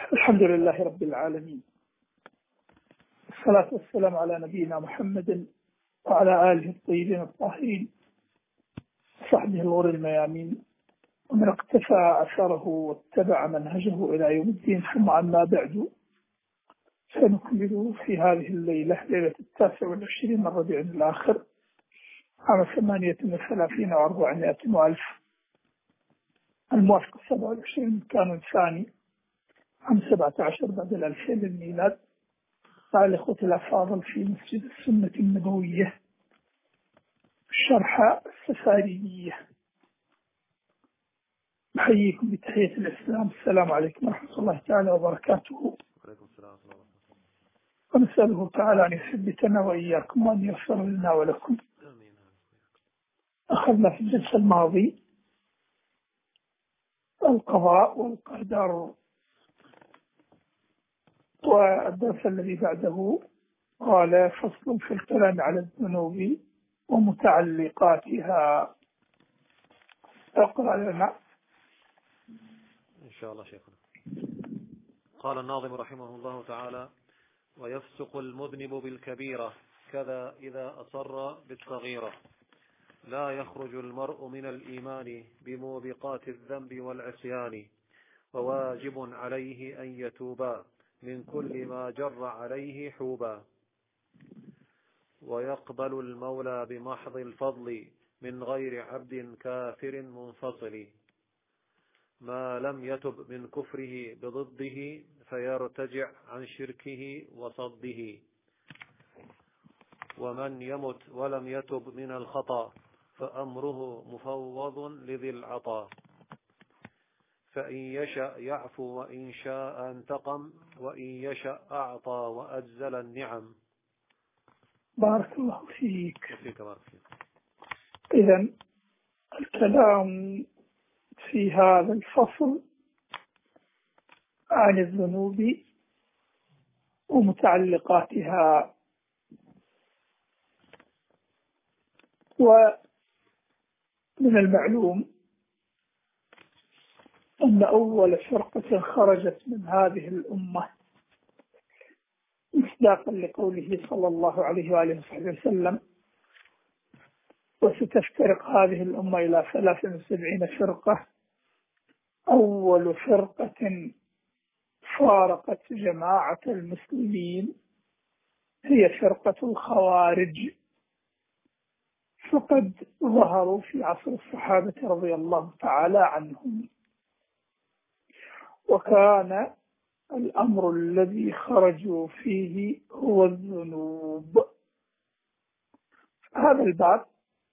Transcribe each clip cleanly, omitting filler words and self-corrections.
الحمد لله رب العالمين، الصلاة والسلام على نبينا محمد وعلى آله الطيبين الطاهرين وصحبه الغر الميامين ومن اقتفى أثره واتبع منهجه إلى يوم الدين. ثم أما بعد، سنكمل في هذه الليلة، ليلة 29 من ربيع الآخر عام 38 و400 وألف، الموافق 27 كان ثاني عام 17 بعد 2000 للميلاد. مع الإخوة الأفاضل في مسجد السنة النبوية الشرحة السفارينية، نحييكم بتحية الإسلام، السلام عليكم ورحمة الله تعالى وبركاته. وعليكم السلام ورحمة الله وبركاته. ونسأله تعالى أن يثبتنا وإياكم وأن يغفر لنا ولكم. آمين. أخذنا في الجلسة الماضية القضاء والقدر، والدرس الذي بعده قال فصل في الكلام على الذنوب ومتعلقاتها. اقرأ لنا إن شاء الله شيخنا. قال الناظم رحمه الله تعالى: ويفسق المذنب بالكبيرة كذا إذا أصر بالصغيرة، لا يخرج المرء من الإيمان بموبقات الذنب والعصيان، وواجب عليه أن يتوبا من كل ما جر عليه حوبا، ويقبل المولى بمحض الفضل من غير عبد كافر منفصل، ما لم يتب من كفره بضده فيرتجع عن شركه وصده، ومن يمت ولم يتب من الخطأ فأمره مفوض لذي العطا، فإن يشأ يعفو وإن شاء انتقم، وإن يشأ أعطى وأجزل النعم. بارك الله فيك. وفيك بارك فيك. إذن الكلام في هذا الفصل عن الذنوب ومتعلقاتها. ومن المعلوم أن أول فرقة خرجت من هذه الأمة مصداقا لقوله صلى الله عليه وآله وصحبه وسلم: وستفترق هذه الأمة إلى 73 فرقة، أول فرقة فارقت جماعة المسلمين هي فرقة الخوارج، فقد ظهروا في عصر الصحابة رضي الله تعالى عنهم، وكان الأمر الذي خرجوا فيه هو الذنوب. هذا الباب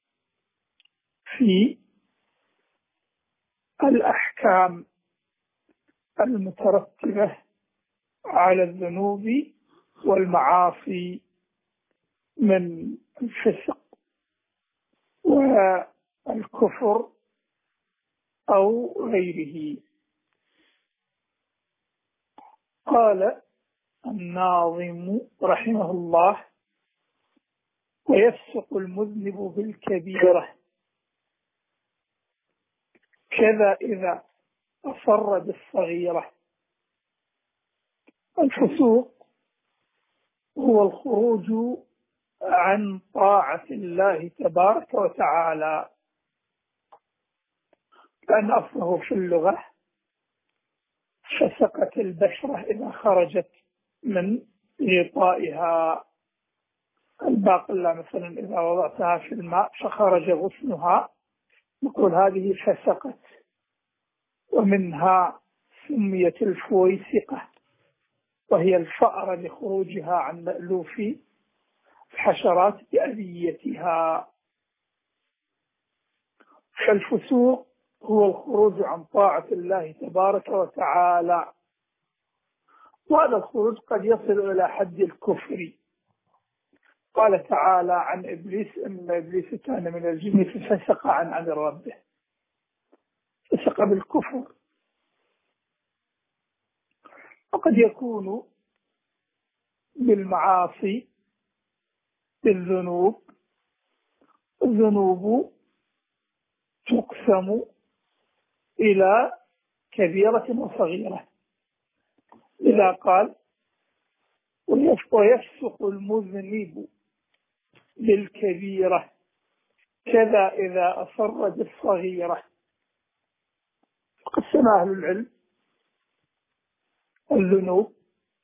في الأحكام المترتبة على الذنوب والمعاصي من الفسق والكفر أو غيره. قال الناظم رحمه الله: ويفسق المذنب بالكبيرة كذا إذا أصر بالصغيرة. الفسوق هو الخروج عن طاعة الله تبارك وتعالى، لأن أصله في اللغة فسقت البشرة إذا خرجت من غطائها. الباقلة مثلا إذا وضعتها في الماء فخرج غصنها نقول هذه فسقت، ومنها سميت الفويسقة، وهي الفأرة لخروجها عن مألوف الحشرات بأذيتها. فالفسوق هو الخروج عن طاعة الله تبارك وتعالى، وهذا الخروج قد يصل إلى حد الكفر. قال تعالى عن إبليس: إن إبليس كان من الجن ففسق عن أمر ربه، فسق بالكفر. وقد يكون بالمعاصي، بالذنوب. الذنوب تقسم إلى كبيرة وصغيرة. إذا قال ويفسق المذنب بالكبيرة كذا إذا أصر بالصغيرة. قسم أهل العلم الذنوب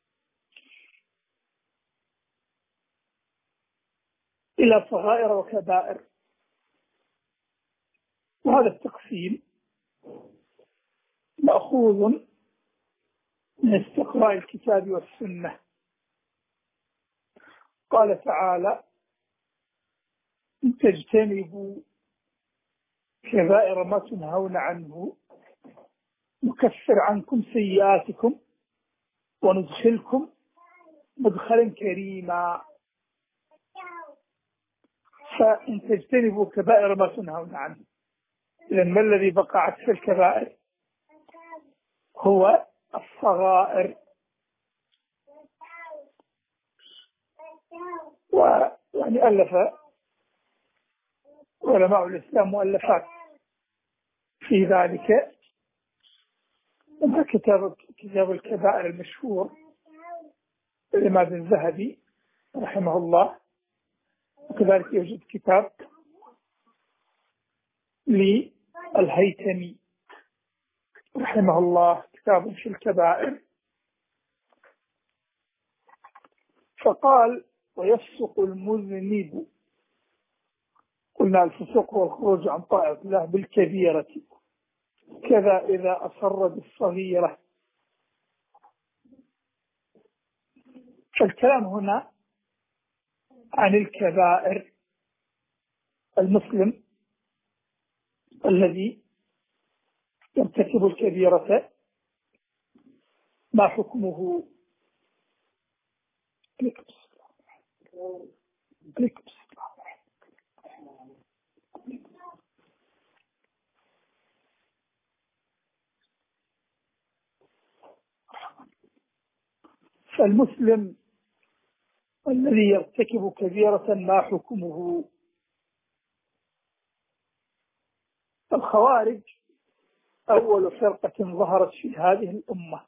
إلى صغائر وكبائر، وهذا التقسيم مأخوذ من استقراء الكتاب والسنة. قال تعالى إن تجتنبوا كبائر ما تنهون عنه نكفر عنكم سيئاتكم وندخلكم مدخلا كريما. فإن تجتنبوا كبائر ما تنهون عنه، إذن ما الذي بقى عكس الكبائر؟ هو الصغائر. ويعني ألف علماء الإسلام مؤلفات في ذلك، منها كتاب الكبائر المشهور للإمام الذهبي رحمه الله، وكذلك يوجد كتاب للهيثمي رحمه الله كتاب في الكبائر. فقال ويفسق المذنب، قلنا الفسوق هو الخروج عن طاعة الله بالكبيرة كذا إذا أصر بالصغيرة. فالكلام هنا عن الكبائر. المسلم الذي يرتكب الكبيرة ما حكمه؟ فالمسلم الذي يرتكب كبيرة ما حكمه؟ الخوارج أول فرقة ظهرت في هذه الأمة،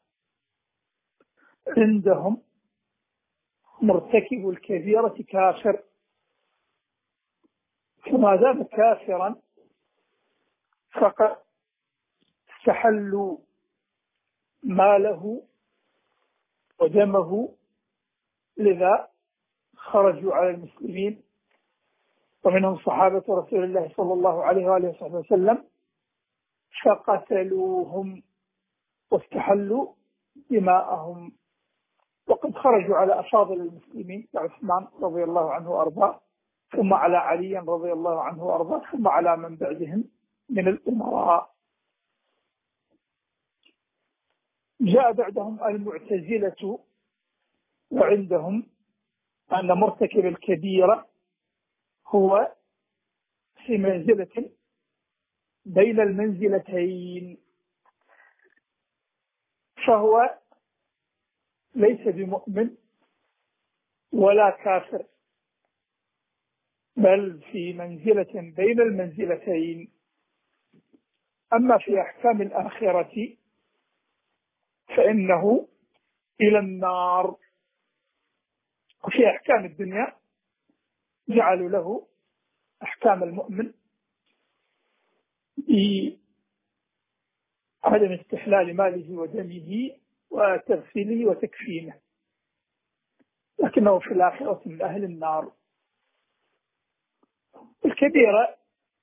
عندهم مرتكب الكبيرة كافر، فما دام كافرا فقد استحلوا ماله ودمه، لذا خرجوا على المسلمين ومنهم صحابة رسول الله صلى الله عليه وآله وسلم فقتلوهم واستحلوا دماءهم. وقد خرجوا على أفاضل المسلمين كعثمان رضي الله عنه وأرضاه، ثم على علي رضي الله عنه وأرضاه، ثم على من بعدهم من الأمراء. جاء بعدهم المعتزلة، وعندهم أن مرتكب الكبيرة هو في منزلة بين المنزلتين، فهو ليس بمؤمن ولا كافر، بل في منزلة بين المنزلتين. أما في أحكام الآخرة فإنه إلى النار. وفي أحكام الدنيا جعلوا له أحكام المؤمن بعدم استحلال ماله ودمه وتغسيله وتكفينه، لكنه في الآخرة من أهل النار. الكبيرة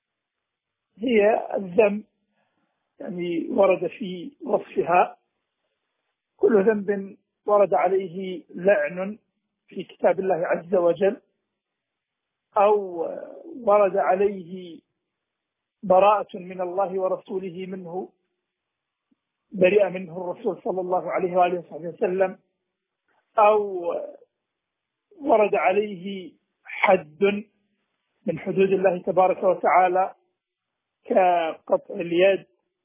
هي الذنب، يعني ورد في وصفها كل ذنب ورد عليه لعن في كتاب الله عز وجل، أو ورد عليه براءة من الله ورسوله منه، برئ منه الرسول صلى الله عليه وآله وسلم، أو ورد عليه حد من حدود الله تبارك وتعالى كقطع اليد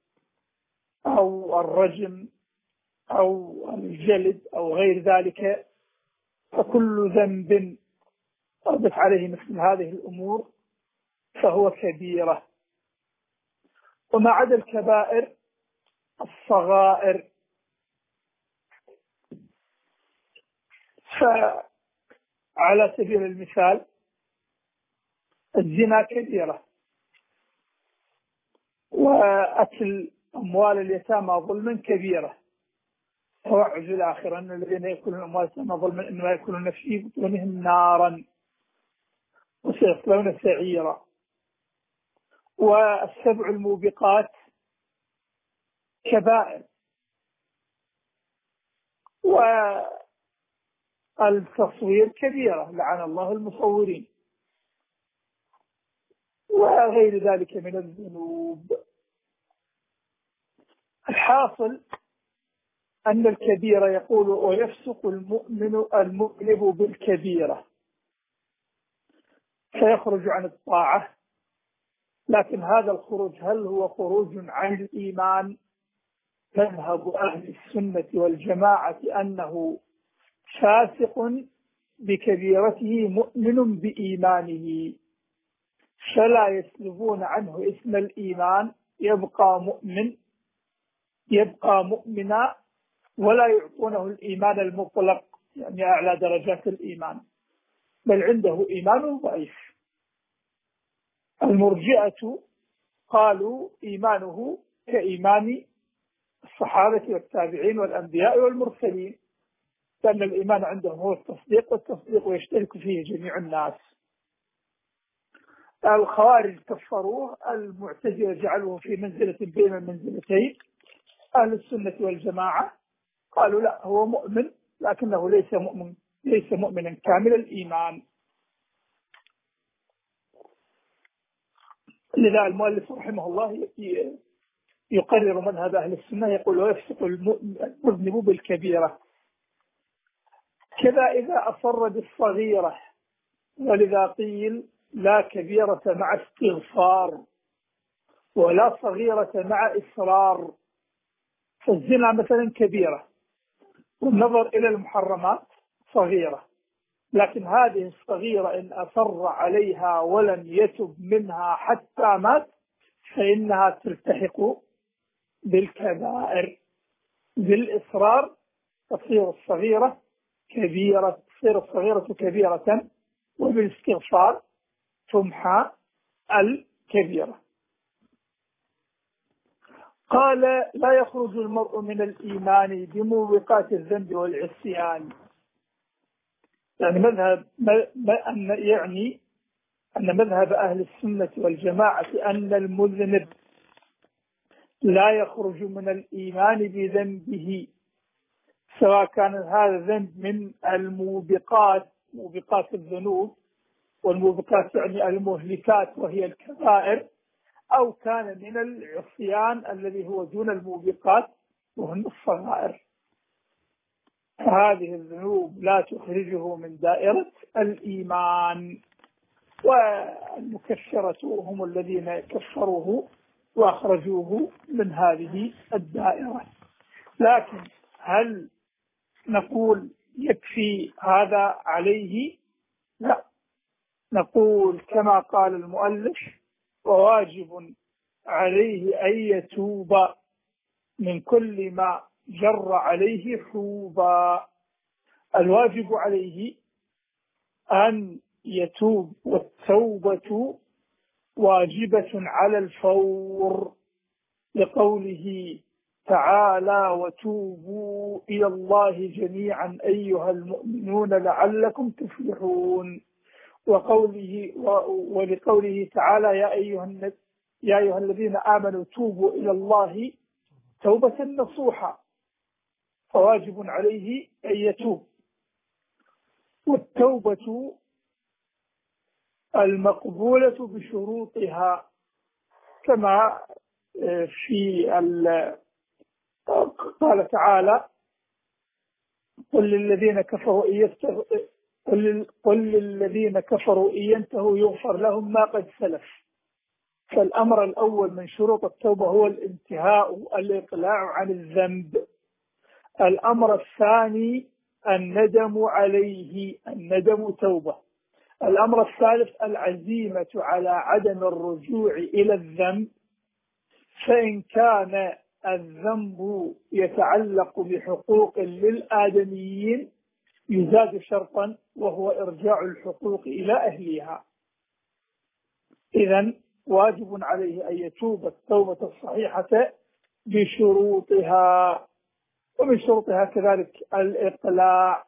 أو الرجم أو الجلد أو غير ذلك. فكل ذنب وردت عليه مثل هذه الأمور فهو كبيرة. وما عدا الكبائر الصغائر، فعلى سبيل المثال الزنا كبيرة، وأكل أموال اليتامى ظلما كبيرة، توعد الآخرة أن الذين يأكلون أموال اليتامى ظلما إنما يأكلون في بطونهم نارا وسيصلون سعيرا. والسبع الموبقات كبائر، والتصوير كبيرة لعن الله المصورين، وغير ذلك من الذنوب. الحاصل أن الكبيرة يقول ويفسق المذنب بالكبيرة فيخرج عن الطاعة، لكن هذا الخروج هل هو خروج عن الإيمان؟ مذهب أهل السنة والجماعة أنه فاسق بكبيرته مؤمن بإيمانه، فلا يسلبون عنه اسم الإيمان، يبقى مؤمنا، ولا يعطونه الإيمان المطلق يعني أعلى درجات الإيمان، بل عنده إيمان ضعيف. المرجئة قالوا إيمانه كإيمان الصحابة والتابعين والأنبياء والمرسلين، لأن الإيمان عندهم هو التصديق، والتصديق يشترك فيه جميع الناس. الخوارج كفروه، المعتزلة جعلوه في منزلة بين المنزلتين. أهل السنة والجماعة قالوا لا، هو مؤمن لكنه ليس مؤمنا كامل الإيمان. لذا المؤلف رحمه الله يقرر مذهب أهل السنة، يقول ويفسق المذنب بالكبيرة. كذا إذا أصر بالصغيرة، ولذا قيل لا كبيرة مع استغفار ولا صغيرة مع إصرار. فالزنا مثلا كبيرة، والنظر إلى المحرمات صغيرة، لكن هذه الصغيرة إن أصر عليها ولم يتب منها حتى مات فإنها تلتحق بالكبائر. بالإصرار تصير الصغيرة كبيرة، وبالاستغفار تمحى الكبيرة. قال لا يخرج المرء من الإيمان بموبقات الذنب والعصيان. يعني أن مذهب أهل السنة والجماعة أن المذنب لا يخرج من الإيمان بذنبه، سواء كان هذا ذنب من موبقات الذنوب، والموبقات يعني المهلكات وهي الكبائر، أو كان من العصيان الذي هو دون الموبقات وهن الصغائر. هذه الذنوب لا تخرجه من دائرة الإيمان، والمكفرة هم الذين كفروه وأخرجوه من هذه الدائرة. لكن هل نقول يكفي هذا عليه؟ لا، نقول كما قال المؤلف وواجب عليه أن يتوب من كل ما جر عليه حوبا. الواجب عليه أن يتوب، والتوبة واجبة على الفور، لقوله تعالى وتوبوا إلى الله جميعا أيها المؤمنون لعلكم تفلحون، ولقوله تعالى يا أيها الذين آمنوا توبوا إلى الله توبة نصوحا، فواجب عليه أن يتوب. والتوبة المقبولة بشروطها، كما قال تعالى قل للذين كفروا إن ينتهوا يغفر لهم ما قد سلف. فالأمر الأول من شروط التوبة هو الانتهاء، الإقلاع عن الذنب. الأمر الثاني الندم عليه، الندم توبة. الأمر الثالث العزيمة على عدم الرجوع إلى الذنب، فإن كان الذنب يتعلق بحقوق للآدميين يزاد شرطا وهو إرجاع الحقوق إلى أهلها. إذن واجب عليه أن يتوب التوبة الصحيحة بشروطها، ومن شروطها كذلك الإقلاع.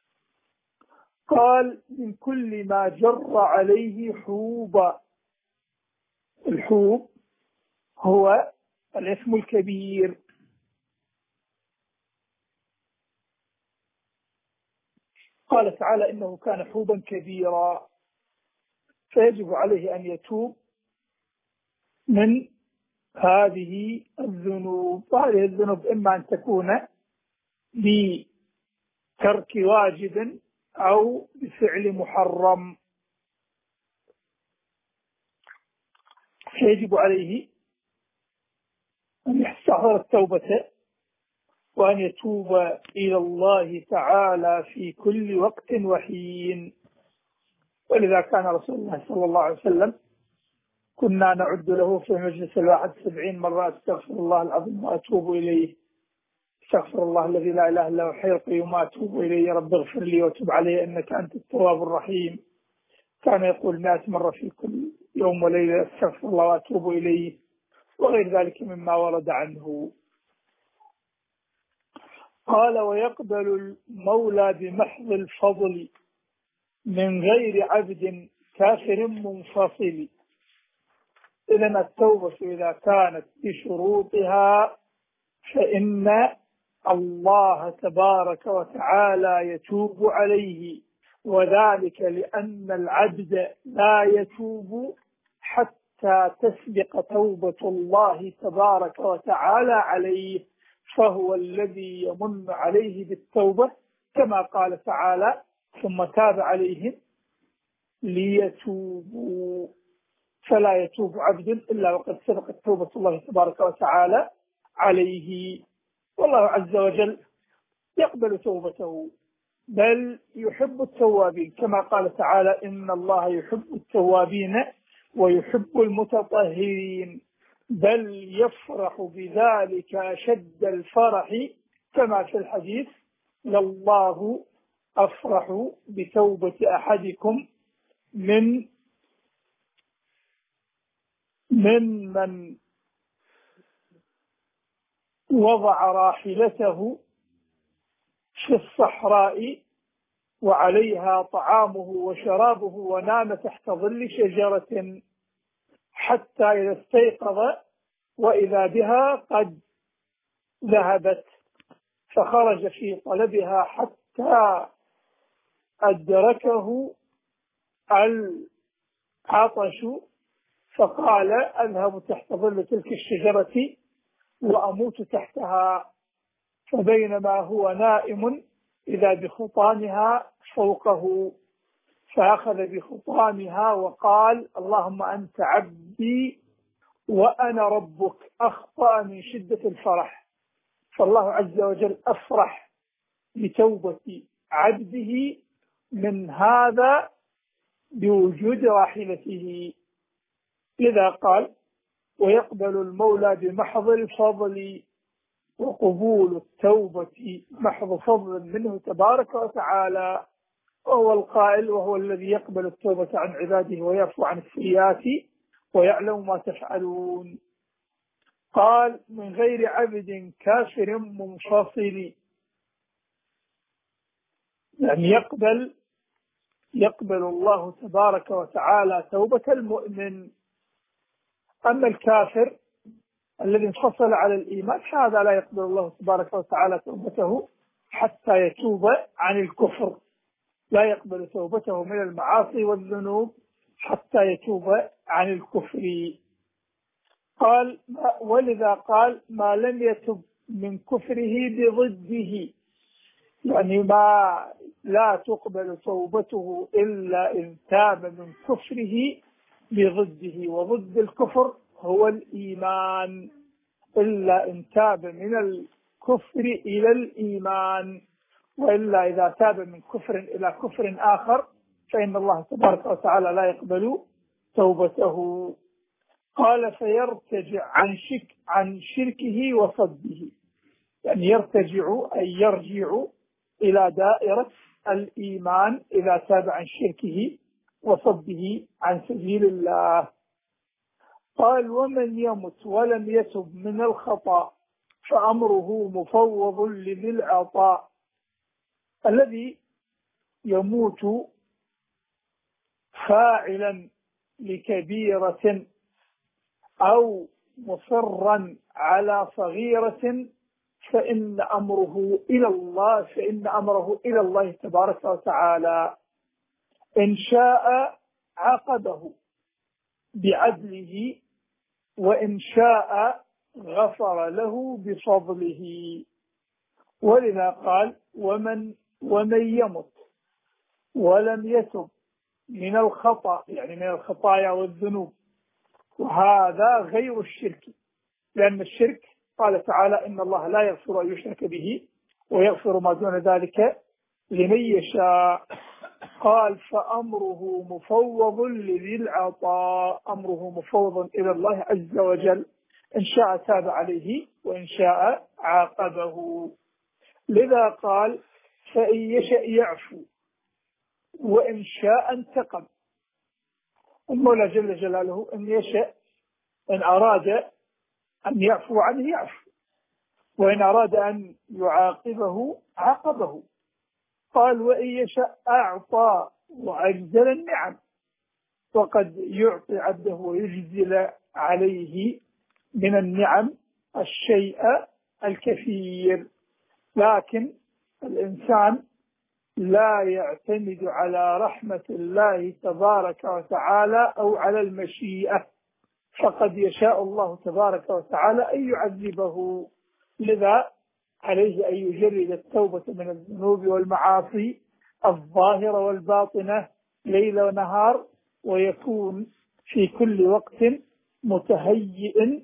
قال من كل ما جر عليه حوبا. الحوب هو الإثم الكبير. قال تعالى إنه كان حوبا كبيرا، فيجب عليه أن يتوب من هذه الذنوب. وهذه الذنوب إما أن تكون بترك واجب أو بفعل محرم، فيجب عليه أن يستحضر التوبة وأن يتوب إلى الله تعالى في كل وقت وحين. ولذا كان رسول الله صلى الله عليه وسلم كنا نعد له في مجلس الواحد 70 مرة استغفر الله العظيم وأتوب إليه، استغفر الله الذي لا إله إلا هو الحي القيوم وأتوب إليه، رب اغفر لي وتب علي إنك أنت التواب الرحيم. كان يقول 100 مرة في كل يوم وليلة استغفر الله وأتوب إليه، وغير ذلك مما ورد عنه. قال ويقبل المولى بمحض الفضل من غير عبد كافر منفصل. إذن التوبة إذا كانت بشروطها فإن الله تبارك وتعالى يتوب عليه، وذلك لأن العبد لا يتوب حتى تسبق توبة الله تبارك وتعالى عليه، فهو الذي يمن عليه بالتوبة كما قال تعالى ثم تاب عليهم ليتوبوا. فلا يتوب عبد إلا وقد سبقت توبة الله تبارك وتعالى عليه، والله عز وجل يقبل توبته بل يحب التوابين كما قال تعالى إن الله يحب التوابين ويحب المتطهرين، بل يفرح بذلك أشد الفرح كما في الحديث لله أفرح بتوبة أحدكم من وضع راحلته في الصحراء وعليها طعامه وشرابه ونام تحت ظل شجرة حتى إذا استيقظ وإذا بها قد ذهبت، فخرج في طلبها حتى أدركه العطش، فقال أذهب تحت ظل تلك الشجرة وأموت تحتها، فبينما هو نائم إذا بخطامها فوقه، فأخذ بخطامها وقال اللهم أنت عبدي وأنا ربك، أخطأ من شدة الفرح. فالله عز وجل أفرح بتوبة عبده من هذا بوجود راحلته، لذا قال ويقبل المولى بمحض الفضل، وقبول التوبة محض فضل منه تبارك وتعالى، وهو القائل وهو الذي يقبل التوبة عن عباده ويعفو عن السيئات ويعلم ما تفعلون. قال من غير عبد كافر منفصل، يعني يقبل الله تبارك وتعالى توبة المؤمن. أما الكافر الذي انفصل على الإيمان هذا لا يقبل الله تبارك وتعالى توبته حتى يتوب عن الكفر، لا يقبل توبته من المعاصي والذنوب حتى يتوب عن الكفر. قال ولذا قال ما لم يتب من كفره بضده، يعني ما لا تقبل توبته إلا إن تاب من كفره بضده، وضد الكفر هو الإيمان، إلا إن تاب من الكفر إلى الإيمان، وإلا إذا تاب من كفر إلى كفر آخر فإن الله تبارك وتعالى لا يقبل توبته. قال فيرتجع عن شركه وصده، يعني يرتجع أي يرجع إلى دائرة الإيمان إذا تاب عن شركه وصده عن سبيل الله. قال ومن يمت ولم يتب من الخطأ فأمره مفوض لذي العطاء. الذي يموت فاعلا لكبيرة أو مصرا على صغيرة فإن أمره إلى الله تبارك وتعالى، إن شاء عاقبه بعدله وإن شاء غفر له بفضله. ولذا قال ومن يمت ولم يتب من الخطأ، يعني من الخطايا والذنوب، وهذا غير الشرك، لأن الشرك قال تعالى إن الله لا يغفر أن يشرك به ويغفر ما دون ذلك لمن يشاء. قال فأمره مفوض لذي العطاء، أمره مفوض إلى الله عز وجل، إن شاء تاب عليه وإن شاء عاقبه. لذا قال فإن يشاء يعفو وإن شاء انتقم. المولى جل جلاله إن يشاء، إن أراد أن يعفو عنه يعفو، وإن أراد أن يعاقبه عاقبه. قال وإن يشاء أعطى وأجزل النعم، وقد يعطي عبده ويجزل عليه من النعم الشيء الكثير. لكن الإنسان لا يعتمد على رحمة الله تبارك وتعالى أو على المشيئة، فقد يشاء الله تبارك وتعالى أن يعذبه. لذا عليه أن يجرد التوبة من الذنوب والمعاصي الظاهرة والباطنة ليل ونهار، ويكون في كل وقت متهيئ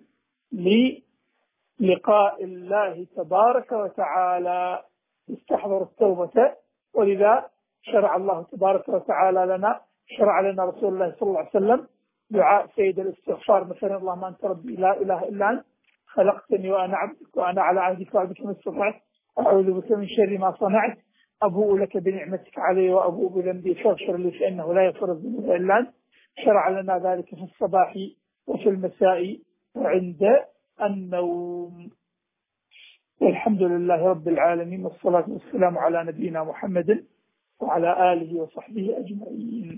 للقاء الله تبارك وتعالى، يستحضر التوبة. ولذا شرع الله تبارك وتعالى لنا، شرع لنا رسول الله صلى الله عليه وسلم دعاء سيد الاستغفار، مثلا اللهم أنت ربي لا إله إلا أنت خلقتني وأنا عبدك وأنا على عهدك وعهدك ما استطعت، أعوذ بك من شر ما صنعت، أبوء لك بنعمتك علي وأبوء بذنبي فاغفر لي فإنه لا يغفر الذنوب إلا أنت. شرع لنا ذلك في الصباح وفي المساء وعند النوم. والحمد لله رب العالمين، والصلاة والسلام على نبينا محمد وعلى آله وصحبه أجمعين.